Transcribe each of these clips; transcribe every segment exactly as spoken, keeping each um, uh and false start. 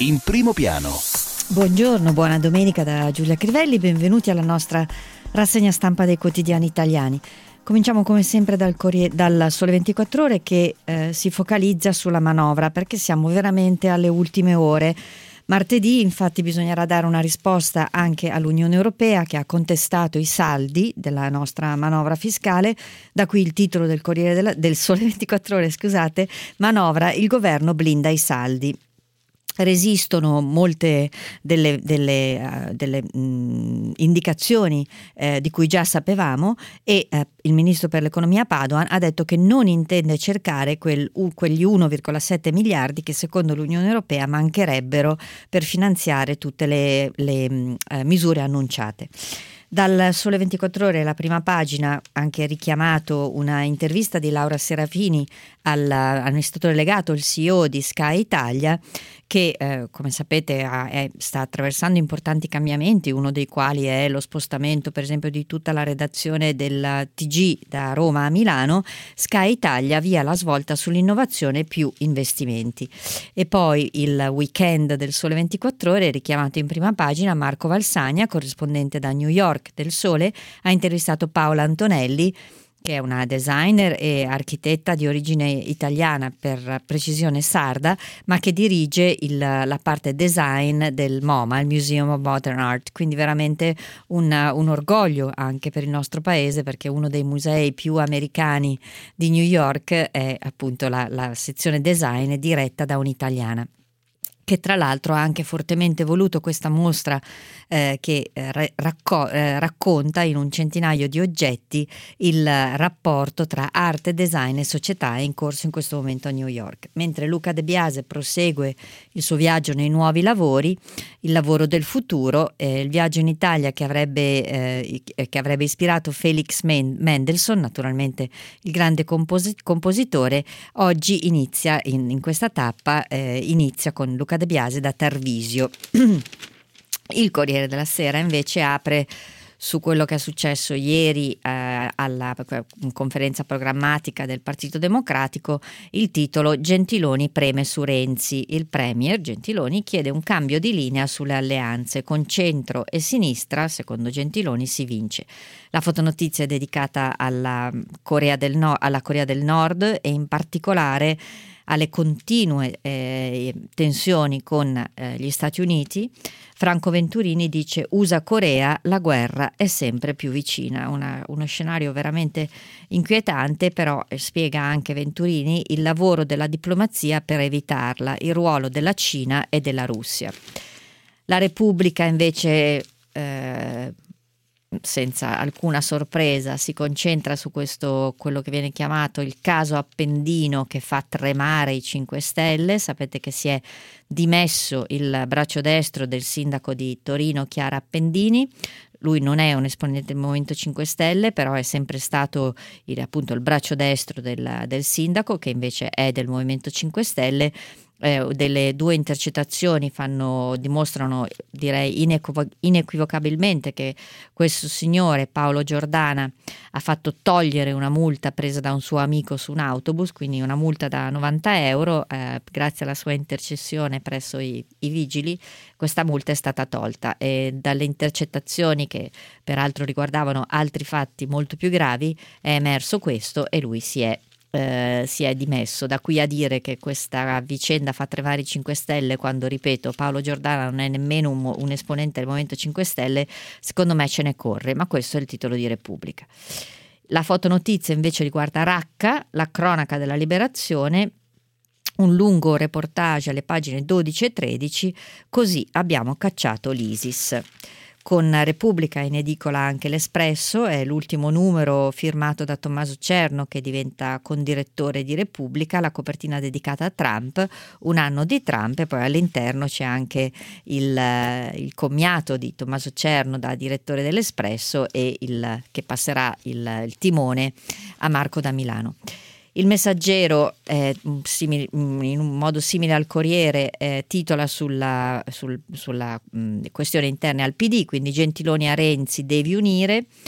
In primo piano. Buongiorno, buona domenica da Giulia Crivelli, benvenuti alla nostra rassegna stampa dei quotidiani italiani. Cominciamo come sempre dal, Corriere, dal Sole ventiquattro Ore che eh, si focalizza sulla manovra, perché siamo veramente alle ultime ore. Martedì infatti bisognerà dare una risposta anche all'Unione Europea, che ha contestato i saldi della nostra manovra fiscale. Da qui il titolo del Corriere della, del Sole ventiquattro Ore, scusate, manovra, il governo blinda i saldi. Resistono molte delle, delle, uh, delle mh, indicazioni eh, di cui già sapevamo e eh, il ministro per l'economia Padoan ha detto che non intende cercare quel, uh, quegli uno virgola sette miliardi che secondo l'Unione Europea mancherebbero per finanziare tutte le, le mh, eh, misure annunciate. Dal Sole ventiquattro Ore, la prima pagina, anche richiamato una intervista di Laura Serafini all'amministratore delegato, il C E O di Sky Italia, che eh, come sapete ha, è, sta attraversando importanti cambiamenti, uno dei quali è lo spostamento per esempio di tutta la redazione del T G da Roma a Milano. Sky Italia via la svolta sull'innovazione più investimenti. E poi il weekend del Sole ventiquattro Ore, richiamato in prima pagina, Marco Valsagna, corrispondente da New York del Sole, ha intervistato Paola Antonelli, che è una designer e architetta di origine italiana, per precisione sarda, ma che dirige il, la parte design del MoMA, il Museum of Modern Art, quindi veramente un, un orgoglio anche per il nostro paese, perché uno dei musei più americani di New York è appunto la, la sezione design diretta da un'italiana, che tra l'altro ha anche fortemente voluto questa mostra eh, che eh, racco- eh, racconta in un centinaio di oggetti il rapporto tra arte, design e società, è in corso in questo momento a New York. Mentre Luca De Biase prosegue il suo viaggio nei nuovi lavori, il lavoro del futuro, eh, il viaggio in Italia che avrebbe, eh, che avrebbe ispirato Felix Mendelssohn, naturalmente il grande composi- compositore, oggi inizia in, in questa tappa, eh, inizia con Luca De Biase da Tarvisio. Il Corriere della Sera invece apre su quello che è successo ieri eh, alla conferenza programmatica del Partito Democratico. Il titolo: Gentiloni preme su Renzi. Il premier Gentiloni chiede un cambio di linea sulle alleanze con centro e sinistra. Secondo Gentiloni si vince. La fotonotizia è dedicata alla Corea del, no- alla Corea del Nord e in particolare alle continue eh, tensioni con eh, gli Stati Uniti. Franco Venturini dice: U S A-Corea, la guerra è sempre più vicina. Una, uno scenario veramente inquietante, però eh, spiega anche Venturini il lavoro della diplomazia per evitarla, il ruolo della Cina e della Russia. La Repubblica invece eh, senza alcuna sorpresa si concentra su questo, quello che viene chiamato il caso Appendino, che fa tremare i cinque Stelle. Sapete che si è dimesso il braccio destro del sindaco di Torino, Chiara Appendini. Lui non è un esponente del Movimento cinque Stelle, però è sempre stato il, appunto il braccio destro del, del sindaco, che invece è del Movimento cinque Stelle. Eh, delle due intercettazioni fanno, dimostrano, direi inequivo- inequivocabilmente, che questo signore Paolo Giordana ha fatto togliere una multa presa da un suo amico su un autobus, quindi una multa da novanta euro, eh, grazie alla sua intercessione presso i, i vigili. Questa multa è stata tolta e dalle intercettazioni, che peraltro riguardavano altri fatti molto più gravi, è emerso questo e lui si è Eh, si è dimesso. Da qui a dire che questa vicenda fa tremare i cinque Stelle, quando, ripeto, Paolo Giordana non è nemmeno un, un esponente del Movimento cinque Stelle, secondo me ce ne corre, ma questo è il titolo di Repubblica. La fotonotizia invece riguarda Racca, la cronaca della liberazione, un lungo reportage alle pagine dodici e tredici, così abbiamo cacciato l'ISIS. Con Repubblica in edicola anche l'Espresso, è l'ultimo numero firmato da Tommaso Cerno, che diventa condirettore di Repubblica, la copertina dedicata a Trump, un anno di Trump, e poi all'interno c'è anche il, il commiato di Tommaso Cerno da direttore dell'Espresso e il, che passerà il, il timone a Marco da Milano. Il Messaggero, eh, simile, in un modo simile al Corriere, eh, titola sulla, sul, sulla mh, questione interna al P D, quindi Gentiloni a Renzi devi unire.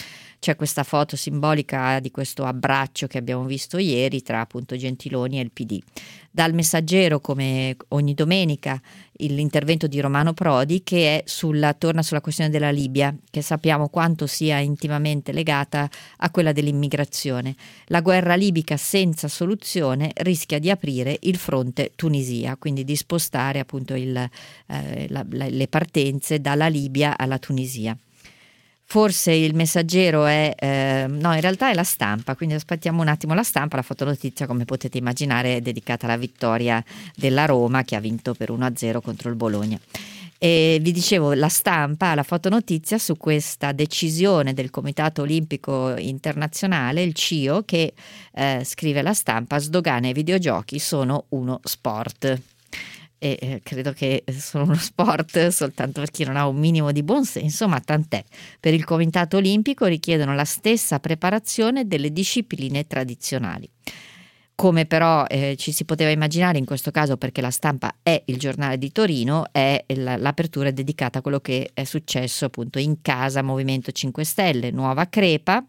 c'è questa foto simbolica di questo abbraccio che abbiamo visto ieri tra appunto Gentiloni e il P D. Dal Messaggero, come ogni domenica, l'intervento di Romano Prodi, che è sulla, torna sulla questione della Libia, che sappiamo quanto sia intimamente legata a quella dell'immigrazione. La guerra libica senza soluzione rischia di aprire il fronte Tunisia, quindi di spostare appunto il, eh, la, la, le partenze dalla Libia alla Tunisia. Forse il Messaggero è, eh, no, in realtà è La Stampa, quindi aspettiamo un attimo La Stampa. La fotonotizia, come potete immaginare, è dedicata alla vittoria della Roma, che ha vinto per uno a zero contro il Bologna. E vi dicevo, La Stampa, la fotonotizia su questa decisione del Comitato Olimpico Internazionale, il C I O, che eh, scrive La Stampa: sdogane e videogiochi sono uno sport. E eh, credo che sono uno sport soltanto per chi non ha un minimo di buonsenso, ma tant'è. Per il Comitato Olimpico richiedono la stessa preparazione delle discipline tradizionali. Come però eh, ci si poteva immaginare in questo caso, perché La Stampa è il giornale di Torino, è l'apertura è dedicata a quello che è successo appunto in casa Movimento cinque Stelle, nuova crepa.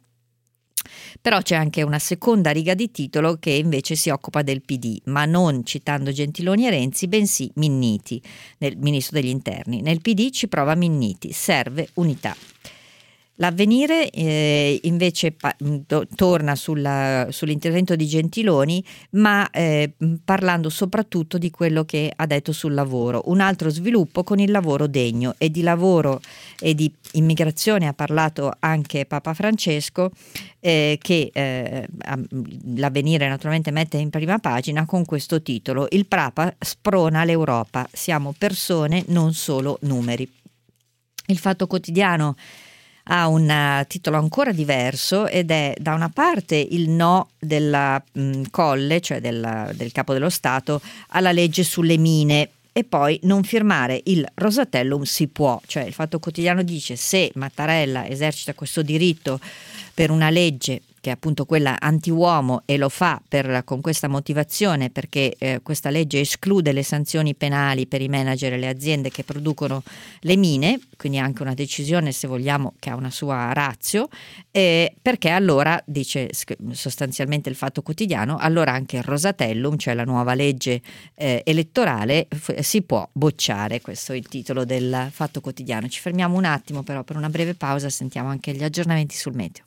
Però c'è anche una seconda riga di titolo che invece si occupa del P D, ma non citando Gentiloni e Renzi, bensì Minniti, nel ministro degli interni. Nel P D ci prova Minniti, serve unità. L'Avvenire eh, invece pa- to- torna sulla, sull'intervento di Gentiloni, ma eh, parlando soprattutto di quello che ha detto sul lavoro. Un altro sviluppo con il lavoro degno, e di lavoro e di immigrazione ha parlato anche Papa Francesco, eh, che eh, l'Avvenire naturalmente mette in prima pagina con questo titolo: il Papa sprona l'Europa, siamo persone, non solo numeri. Il Fatto Quotidiano ha un uh, titolo ancora diverso ed è da una parte il no della mh, Colle, cioè della, del Capo dello Stato, alla legge sulle mine, e poi non firmare il Rosatellum si può. Cioè il Fatto Quotidiano dice: se Mattarella esercita questo diritto per una legge che è appunto quella anti-uomo, e lo fa per, con questa motivazione, perché eh, questa legge esclude le sanzioni penali per i manager e le aziende che producono le mine, quindi anche una decisione, se vogliamo, che ha una sua ratio, eh, perché allora, dice sostanzialmente il Fatto Quotidiano, allora anche il Rosatellum, cioè la nuova legge eh, elettorale, f- si può bocciare. Questo è il titolo del Fatto Quotidiano. Ci fermiamo un attimo però per una breve pausa, sentiamo anche gli aggiornamenti sul meteo.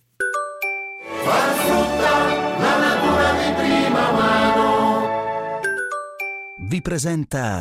Far frutta la natura di prima mano. Vi presenta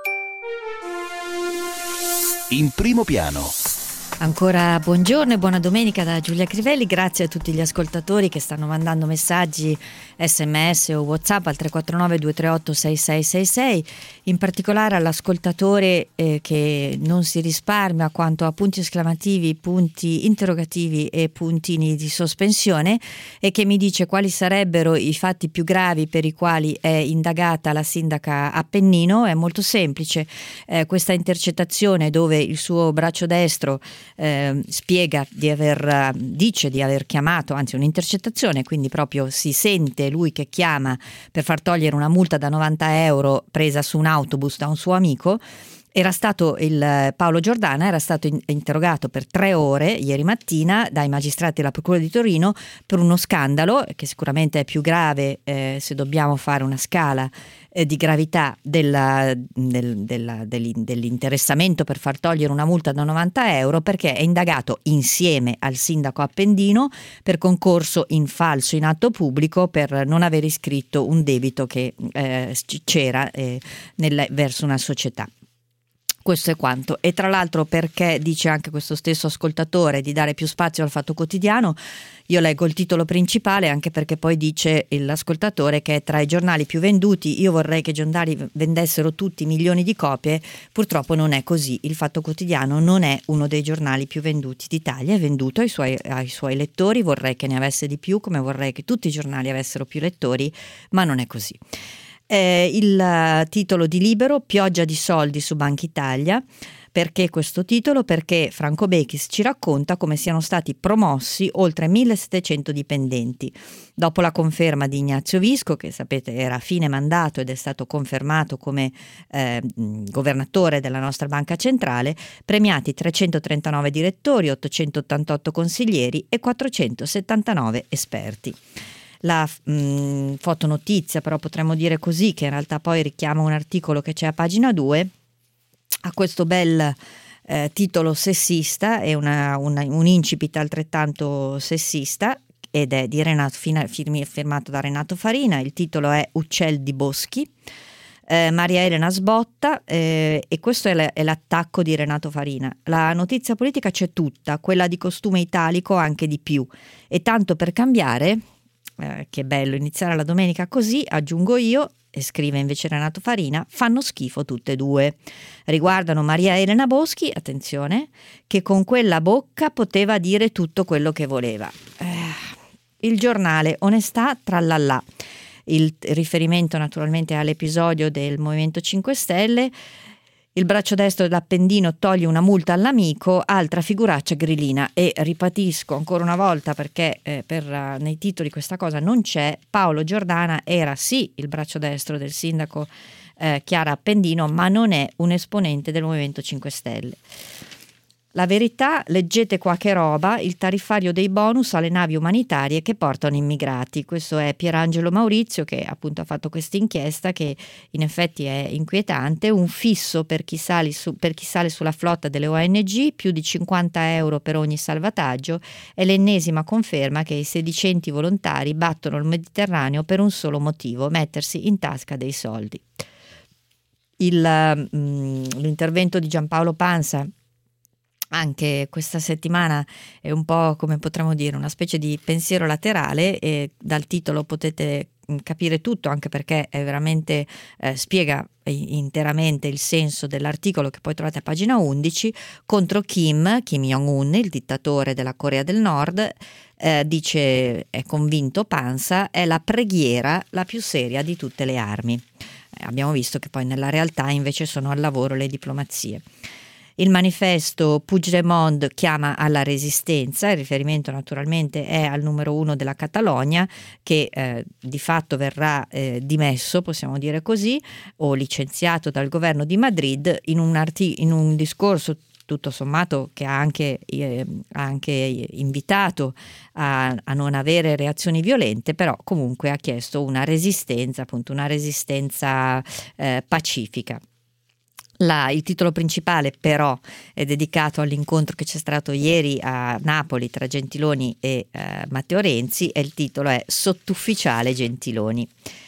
In Primo Piano. Ancora buongiorno e buona domenica da Giulia Crivelli. Grazie a tutti gli ascoltatori che stanno mandando messaggi, sms o WhatsApp al tre quattro nove due tre otto sei sei sei sei, in particolare all'ascoltatore eh, che non si risparmia quanto a punti esclamativi, punti interrogativi e puntini di sospensione, e che mi dice quali sarebbero i fatti più gravi per i quali è indagata la sindaca Appennino. È molto semplice, eh, questa intercettazione dove il suo braccio destro Eh, spiega di aver dice di aver chiamato, anzi un'intercettazione, quindi proprio si sente lui che chiama per far togliere una multa da novanta euro presa su un autobus da un suo amico. Era stato il Paolo Giordana era stato in, interrogato per tre ore ieri mattina dai magistrati della Procura di Torino per uno scandalo che sicuramente è più grave eh, se dobbiamo fare una scala eh, di gravità della, del, della, dell'interessamento per far togliere una multa da novanta euro, perché è indagato insieme al sindaco Appendino per concorso in falso in atto pubblico per non aver iscritto un debito che eh, c'era eh, nel, verso una società. Questo è quanto. E tra l'altro, perché dice anche questo stesso ascoltatore di dare più spazio al Fatto Quotidiano, io leggo il titolo principale, anche perché poi dice l'ascoltatore che è tra i giornali più venduti. Io vorrei che i giornali vendessero tutti milioni di copie, purtroppo non è così. Il Fatto Quotidiano non è uno dei giornali più venduti d'Italia, è venduto ai suoi, ai suoi lettori, vorrei che ne avesse di più, come vorrei che tutti i giornali avessero più lettori, ma non è così. Eh, il uh, titolo di Libero: pioggia di soldi su Banca Italia. Perché questo titolo? Perché Franco Bechis ci racconta come siano stati promossi oltre millesettecento dipendenti. Dopo la conferma di Ignazio Visco, che sapete era a fine mandato ed è stato confermato come eh, governatore della nostra banca centrale, premiati trecentotrentanove direttori, ottocentottantotto consiglieri e quattrocentosettantanove esperti. La mh, fotonotizia, però potremmo dire così, che in realtà poi richiama un articolo che c'è a pagina due, ha questo bel eh, titolo sessista e una, una, un incipit altrettanto sessista, ed è di Renato, firmi, firmato da Renato Farina. Il titolo è Uccel di Boschi, eh, Maria Elena sbotta, eh, e questo è, l- è l'attacco di Renato Farina. La notizia politica c'è tutta, quella di costume italico anche di più, e tanto per cambiare, eh, che bello iniziare la domenica così, aggiungo io, e scrive invece Renato Farina, fanno schifo tutte e due. Riguardano Maria Elena Boschi, attenzione, che con quella bocca poteva dire tutto quello che voleva. Eh, il giornale, onestà, trallallà. Il riferimento naturalmente all'episodio del Movimento cinque Stelle. Il braccio destro dell'Appendino toglie una multa all'amico, altra figuraccia grillina. E ripetisco ancora una volta, perché eh, per, uh, nei titoli questa cosa non c'è, Paolo Giordana era sì il braccio destro del sindaco eh, Chiara Appendino, ma non è un esponente del Movimento cinque Stelle. La verità, leggete qua che roba, il tariffario dei bonus alle navi umanitarie che portano immigrati. Questo è Pierangelo Maurizio, che appunto ha fatto questa inchiesta che in effetti è inquietante. Un fisso per chi sale, su, per chi sale sulla flotta delle O N G, più di cinquanta euro per ogni salvataggio, è l'ennesima conferma che i sedicenti volontari battono il Mediterraneo per un solo motivo: mettersi in tasca dei soldi. Il, mm, l'intervento di Giampaolo Pansa anche questa settimana è un po', come potremmo dire, una specie di pensiero laterale, e dal titolo potete capire tutto, anche perché è veramente eh, spiega interamente il senso dell'articolo che poi trovate a pagina undici. Contro Kim, Kim Jong-un, il dittatore della Corea del Nord, eh, dice, è convinto Pansa, è la preghiera la più seria di tutte le armi. Eh, abbiamo visto che poi nella realtà invece sono al lavoro le diplomazie. Il manifesto Puigdemont chiama alla resistenza, il riferimento naturalmente è al numero uno della Catalogna, che eh, di fatto verrà eh, dimesso, possiamo dire così, o licenziato dal governo di Madrid, in un, arti- in un discorso tutto sommato che ha anche, eh, ha anche invitato a, a non avere reazioni violente, però comunque ha chiesto una resistenza, appunto una resistenza eh, pacifica. La, il titolo principale però è dedicato all'incontro che c'è stato ieri a Napoli tra Gentiloni e eh, Matteo Renzi, e il titolo è Sottufficiale Gentiloni.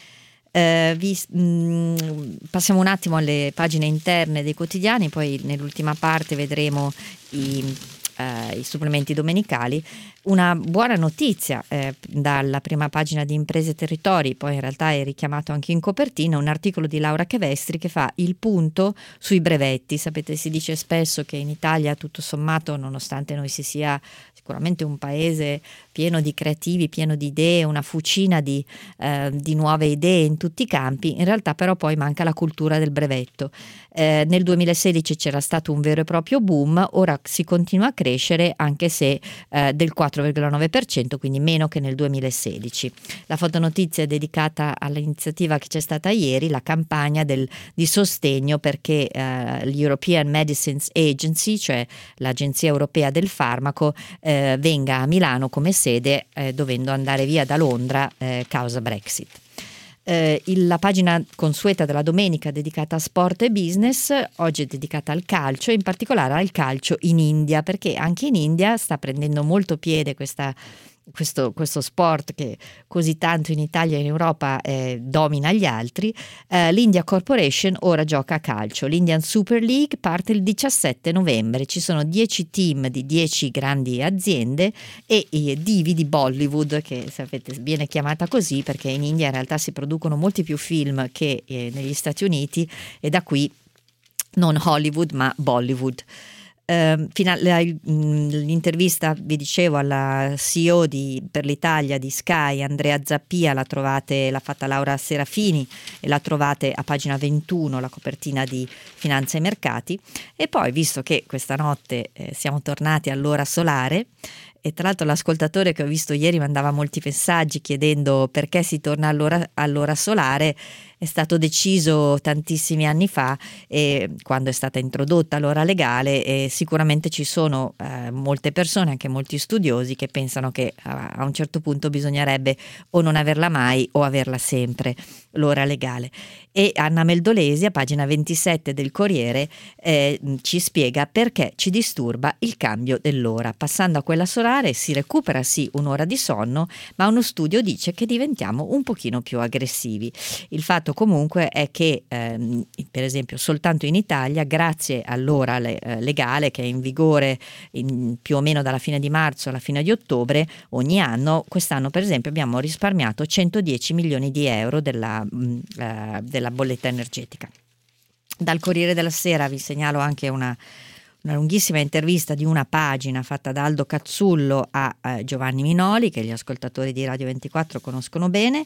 Eh, vi, mh, passiamo un attimo alle pagine interne dei quotidiani, poi nell'ultima parte vedremo i, eh, i supplementi domenicali. Una buona notizia eh, dalla prima pagina di Imprese e Territori, poi in realtà è richiamato anche in copertina, un articolo di Laura Chevestri che fa il punto sui brevetti. Sapete, si dice spesso che in Italia tutto sommato, nonostante noi si sia sicuramente un paese pieno di creativi, pieno di idee, una fucina di, eh, di nuove idee in tutti i campi, in realtà però poi manca la cultura del brevetto. Eh, nel duemilasedici c'era stato un vero e proprio boom, ora si continua a crescere anche se eh, del quattro virgola nove per cento, quindi meno che nel duemilasedici. La fotonotizia è dedicata all'iniziativa che c'è stata ieri, la campagna del, di sostegno perché eh, l'European Medicines Agency, cioè l'Agenzia Europea del Farmaco, eh, venga a Milano come sede, eh, dovendo andare via da Londra eh, causa Brexit. Eh, il, la pagina consueta della domenica dedicata a sport e business, oggi è dedicata al calcio, in particolare al calcio in India, perché anche in India sta prendendo molto piede questa, questo, questo sport che così tanto in Italia e in Europa eh, domina gli altri. Eh, L'India Corporation ora gioca a calcio. L'Indian Super League parte il diciassette novembre, ci sono dieci team di dieci grandi aziende e i divi di Bollywood, che sapete viene chiamata così perché in India in realtà si producono molti più film che eh, negli Stati Uniti, e da qui non Hollywood ma Bollywood. Eh, fino alla- l'intervista, vi dicevo, alla C E O di, per l'Italia di Sky, Andrea Zappia, la trovate, l'ha fatta Laura Serafini e la trovate a pagina ventuno, la copertina di Finanza e Mercati. E poi, visto che questa notte eh, siamo tornati all'ora solare, e tra l'altro l'ascoltatore che ho visto ieri mandava molti messaggi chiedendo perché si torna all'ora, all'ora solare, è stato deciso tantissimi anni fa, e quando è stata introdotta l'ora legale, e sicuramente ci sono eh, molte persone, anche molti studiosi, che pensano che a, a un certo punto bisognerebbe o non averla mai o averla sempre, l'ora legale. E Anna Meldolesi, a pagina ventisette del Corriere, eh, ci spiega perché ci disturba il cambio dell'ora. Passando a quella solare si recupera sì un'ora di sonno, ma uno studio dice che diventiamo un pochino più aggressivi. Il fatto comunque è che ehm, per esempio soltanto in Italia, grazie all'ora le, eh, legale che è in vigore in, più o meno dalla fine di marzo alla fine di ottobre ogni anno, quest'anno per esempio abbiamo risparmiato centodieci milioni di euro della, mh, eh, della bolletta energetica. Dal Corriere della Sera vi segnalo anche una una lunghissima intervista di una pagina fatta da Aldo Cazzullo a eh, Giovanni Minoli, che gli ascoltatori di Radio ventiquattro conoscono bene.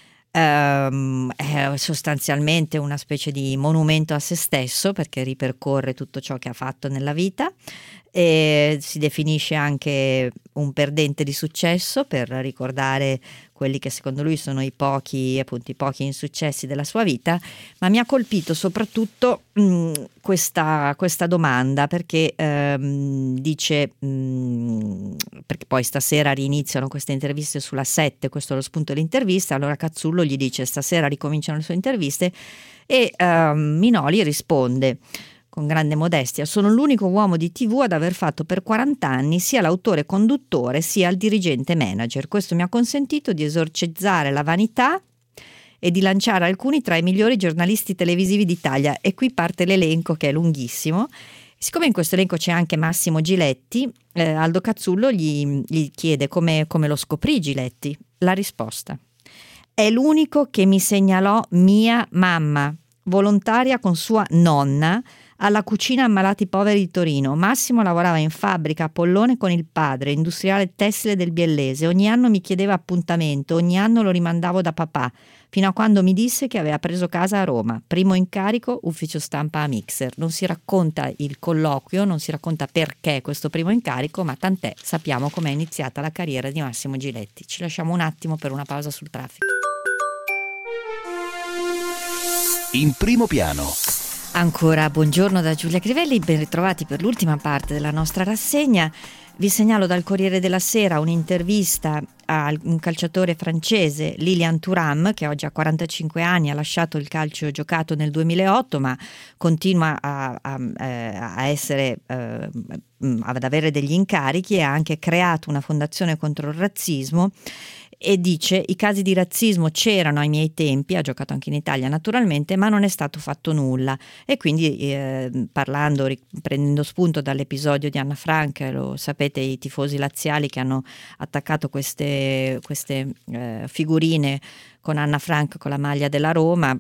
Um, è sostanzialmente una specie di monumento a se stesso, perché ripercorre tutto ciò che ha fatto nella vita, e si definisce anche un perdente di successo per ricordare quelli che secondo lui sono i pochi, appunto, i pochi insuccessi della sua vita. Ma mi ha colpito soprattutto mh, questa, questa domanda, perché ehm, dice mh, perché poi stasera riniziano queste interviste sulla sette, questo è lo spunto dell'intervista. Allora Cazzullo gli dice: stasera ricominciano le sue interviste, e ehm, Minoli risponde con grande modestia: sono l'unico uomo di tivù ad aver fatto per quaranta anni sia l'autore conduttore sia il dirigente manager. Questo mi ha consentito di esorcizzare la vanità e di lanciare alcuni tra i migliori giornalisti televisivi d'Italia. E qui parte l'elenco, che è lunghissimo. Siccome in questo elenco c'è anche Massimo Giletti, eh, Aldo Cazzullo gli, gli chiede come, come lo scoprì Giletti. La risposta: è l'unico che mi segnalò mia mamma, volontaria con sua nonna alla cucina ammalati poveri di Torino. Massimo lavorava in fabbrica a Pollone con il padre, industriale tessile del Biellese. Ogni anno mi chiedeva appuntamento, ogni anno lo rimandavo da papà, fino a quando mi disse che aveva preso casa a Roma. Primo incarico, ufficio stampa a Mixer. Non si racconta il colloquio, non si racconta perché questo primo incarico, ma tant'è, sappiamo com'è iniziata la carriera di Massimo Giletti. Ci lasciamo un attimo per una pausa sul traffico. In primo piano. Ancora buongiorno da Giulia Crivelli, ben ritrovati per l'ultima parte della nostra rassegna. Vi segnalo dal Corriere della Sera un'intervista a un calciatore francese, Lilian Thuram, che oggi ha quarantacinque anni, ha lasciato il calcio giocato nel duemilaotto, ma continua a, a, a essere eh, ad avere degli incarichi, e ha anche creato una fondazione contro il razzismo. E dice: i casi di razzismo c'erano ai miei tempi, ha giocato anche in Italia naturalmente, ma non è stato fatto nulla. E quindi eh, parlando, prendendo spunto dall'episodio di Anna Frank, lo sapete, i tifosi laziali che hanno attaccato queste, queste eh, figurine con Anna Frank con la maglia della Roma,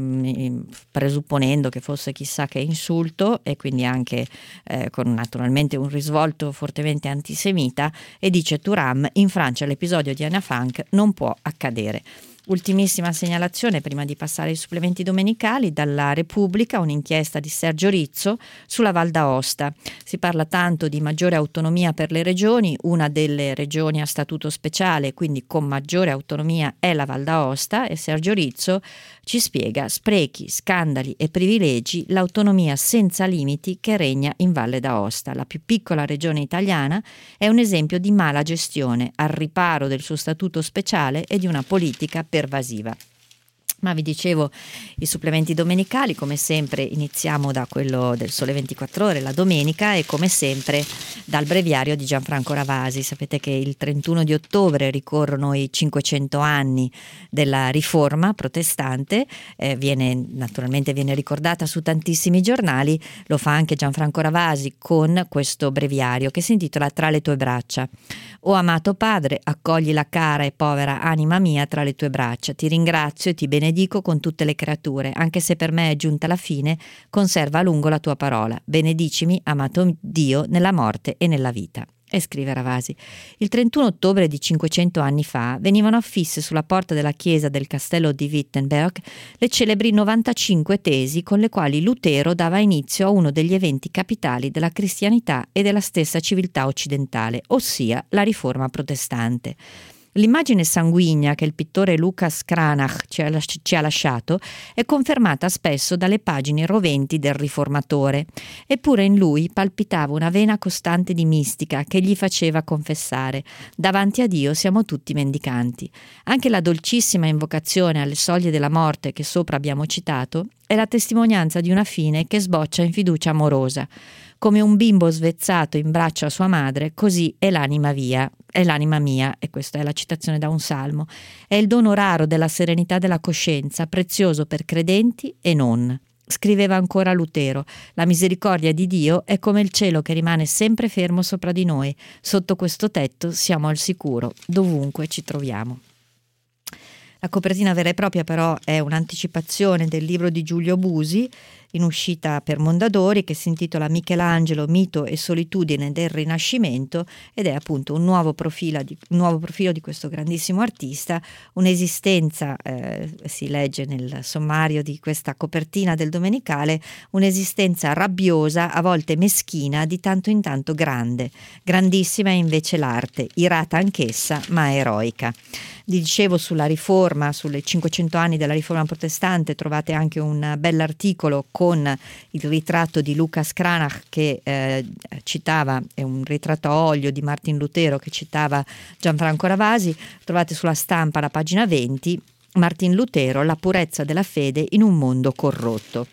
mh, presupponendo che fosse chissà che insulto, e quindi anche eh, con naturalmente un risvolto fortemente antisemita. E dice Thuram: in Francia l'episodio di Anna Frank non può accadere. Ultimissima segnalazione prima di passare ai supplementi domenicali: dalla Repubblica un'inchiesta di Sergio Rizzo sulla Val d'Aosta. Si parla tanto di maggiore autonomia per le regioni, una delle regioni a statuto speciale, quindi con maggiore autonomia, è la Val d'Aosta, e Sergio Rizzo ci spiega: sprechi, scandali e privilegi, l'autonomia senza limiti che regna in Valle d'Aosta. La più piccola regione italiana è un esempio di mala gestione, al riparo del suo statuto speciale e di una politica pervasiva. Ma vi dicevo, i supplementi domenicali, come sempre iniziamo da quello del Sole ventiquattro Ore, la domenica, e come sempre dal breviario di Gianfranco Ravasi. Sapete che il trentuno di ottobre ricorrono i cinquecento anni della riforma protestante, eh, viene naturalmente viene ricordata su tantissimi giornali. Lo fa anche Gianfranco Ravasi con questo breviario che si intitola Tra le tue braccia. O amato padre, accogli la cara e povera anima mia tra le tue braccia, ti ringrazio e ti benedico benedico con tutte le creature, anche se per me è giunta la fine, conserva a lungo la tua parola. Benedicimi, amato Dio, nella morte e nella vita. E scrive Ravasi: il trentuno ottobre di cinquecento anni fa venivano affisse sulla porta della chiesa del castello di Wittenberg le celebri novantacinque tesi con le quali Lutero dava inizio a uno degli eventi capitali della cristianità e della stessa civiltà occidentale, ossia la riforma protestante. L'immagine sanguigna che il pittore Lucas Cranach ci ha, ci ha lasciato è confermata spesso dalle pagine roventi del riformatore, eppure in lui palpitava una vena costante di mistica che gli faceva confessare: davanti a Dio siamo tutti mendicanti. Anche la dolcissima invocazione alle soglie della morte che sopra abbiamo citato è la testimonianza di una fine che sboccia in fiducia amorosa. Come un bimbo svezzato in braccio a sua madre, così è l'anima via, è l'anima mia, e questa è la citazione da un salmo. È il dono raro della serenità della coscienza, prezioso per credenti e non. Scriveva ancora Lutero: la misericordia di Dio è come il cielo che rimane sempre fermo sopra di noi. Sotto questo tetto siamo al sicuro, dovunque ci troviamo. La copertina vera e propria però è un'anticipazione del libro di Giulio Busi, in uscita per Mondadori, che si intitola Michelangelo, mito e solitudine del Rinascimento, ed è appunto un nuovo profilo di, un nuovo profilo di questo grandissimo artista, un'esistenza, eh, si legge nel sommario di questa copertina del Domenicale, un'esistenza rabbiosa, a volte meschina, di tanto in tanto grande. Grandissima è invece l'arte, irata anch'essa, ma eroica. Dicevo sulla riforma, sulle cinquecento anni della riforma protestante, trovate anche un bell'articolo con il ritratto di Lucas Cranach che eh, citava, è un ritratto a olio di Martin Lutero che citava Gianfranco Ravasi. Trovate sulla Stampa, la pagina venti, Martin Lutero, la purezza della fede in un mondo corrotto.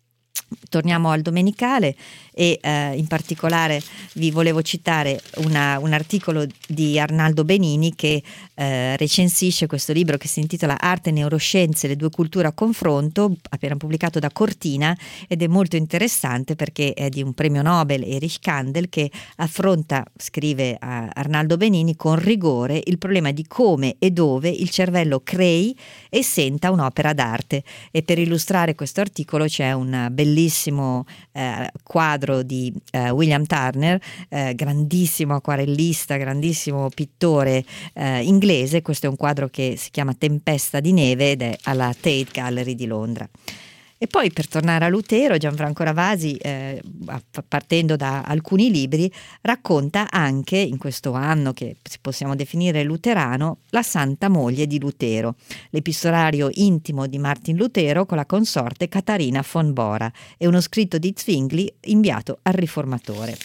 Torniamo al Domenicale e eh, in particolare vi volevo citare una, un articolo di Arnaldo Benini che eh, recensisce questo libro che si intitola Arte e neuroscienze, le due culture a confronto, appena pubblicato da Cortina, ed è molto interessante perché è di un premio Nobel, Erich Kandel, che affronta, scrive a Arnaldo Benini, con rigore il problema di come e dove il cervello crei e senta un'opera d'arte. E per illustrare questo articolo c'è un bellissimo eh, quadro di eh, William Turner, eh, grandissimo acquarellista, grandissimo pittore eh, inglese. Questo è un quadro che si chiama Tempesta di neve ed è alla Tate Gallery di Londra. E poi, per tornare a Lutero, Gianfranco Ravasi, eh, partendo da alcuni libri, racconta anche, in questo anno che possiamo definire luterano, la Santa Moglie di Lutero, l'epistolario intimo di Martin Lutero con la consorte Catarina von Bora e uno scritto di Zwingli inviato al riformatore.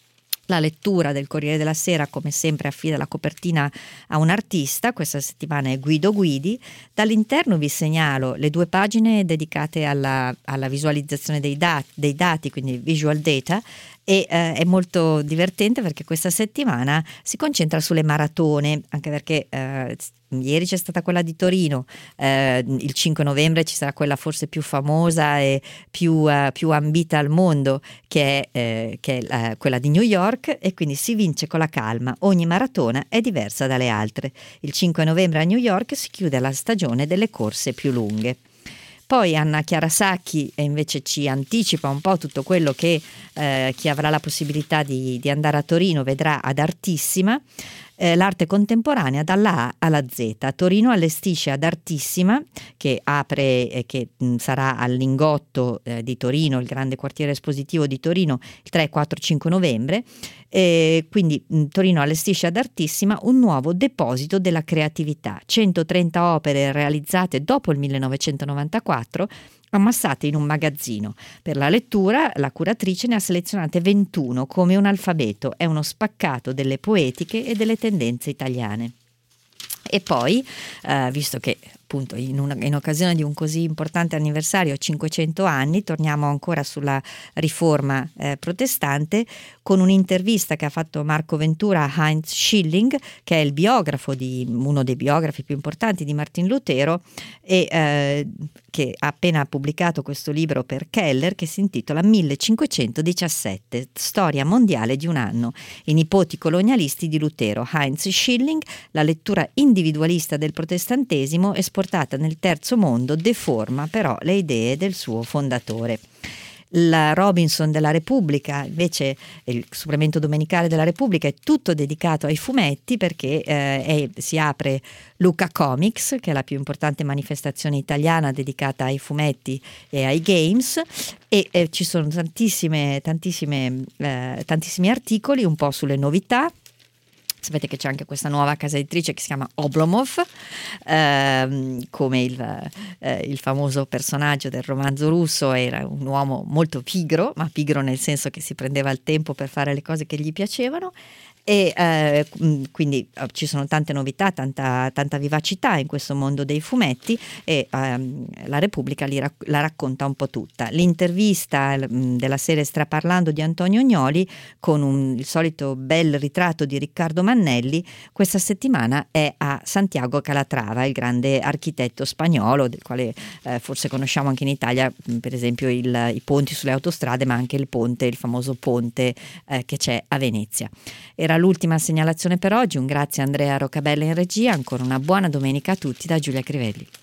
La lettura del Corriere della Sera, come sempre, affida la copertina a un artista. Questa settimana è Guido Guidi. Dall'interno vi segnalo le due pagine dedicate alla, alla visualizzazione dei dati, dei dati, quindi visual data, e eh, è molto divertente perché questa settimana si concentra sulle maratone, anche perché eh, ieri c'è stata quella di Torino, eh, il cinque novembre ci sarà quella forse più famosa e più, uh, più ambita al mondo, che è, eh, che è uh, quella di New York, e quindi si vince con la calma. Ogni maratona è diversa dalle altre. Il cinque novembre a New York si chiude la stagione delle corse più lunghe. Poi Anna Chiara Sacchi invece ci anticipa un po' tutto quello che eh, chi avrà la possibilità di, di andare a Torino vedrà ad Artissima, eh, l'arte contemporanea dalla A alla Z. Torino allestisce ad Artissima, che apre e eh, che mh, sarà al Lingotto eh, di Torino, il grande quartiere espositivo di Torino, il tre, quattro, cinque novembre. E quindi mh, Torino allestisce ad Artissima un nuovo deposito della creatività, centotrenta opere realizzate dopo il millenovecentonovantaquattro, ammassate in un magazzino. Per la lettura la curatrice ne ha selezionate ventuno come un alfabeto, è uno spaccato delle poetiche e delle tendenze italiane. E poi, eh, visto che appunto in, una, in occasione di un così importante anniversario, cinquecento anni, torniamo ancora sulla riforma eh, protestante con un'intervista che ha fatto Marco Ventura a Heinz Schilling, che è il biografo di uno dei biografi più importanti di Martin Lutero, e eh, che ha appena pubblicato questo libro per Keller che si intitola millecinquecentodiciassette, storia mondiale di un anno, i nipoti colonialisti di Lutero. Heinz Schilling, la lettura individualista del protestantesimo, esponente trasportata nel terzo mondo deforma però le idee del suo fondatore. La Robinson della Repubblica, invece, il supplemento domenicale della Repubblica, è tutto dedicato ai fumetti, perché eh, è, si apre Lucca Comics, che è la più importante manifestazione italiana dedicata ai fumetti e ai games, e eh, ci sono tantissime, tantissime, eh, tantissimi articoli un po' sulle novità. Sapete che c'è anche questa nuova casa editrice che si chiama Oblomov, ehm, come il, eh, il famoso personaggio del romanzo russo. Era un uomo molto pigro, ma pigro nel senso che si prendeva il tempo per fare le cose che gli piacevano. E eh, quindi eh, ci sono tante novità, tanta, tanta vivacità in questo mondo dei fumetti, e ehm, la Repubblica li rac- la racconta un po' tutta. L'intervista mh, della serie Straparlando di Antonio Gnoli, con un, il solito bel ritratto di Riccardo Mannelli, questa settimana è a Santiago Calatrava, il grande architetto spagnolo, del quale eh, forse conosciamo anche in Italia, mh, per esempio il, i ponti sulle autostrade, ma anche il ponte, il famoso ponte eh, che c'è a Venezia. Era l'ultima segnalazione per oggi. Un grazie a Andrea Roccabella in regia. Ancora una buona domenica a tutti da Giulia Crivelli.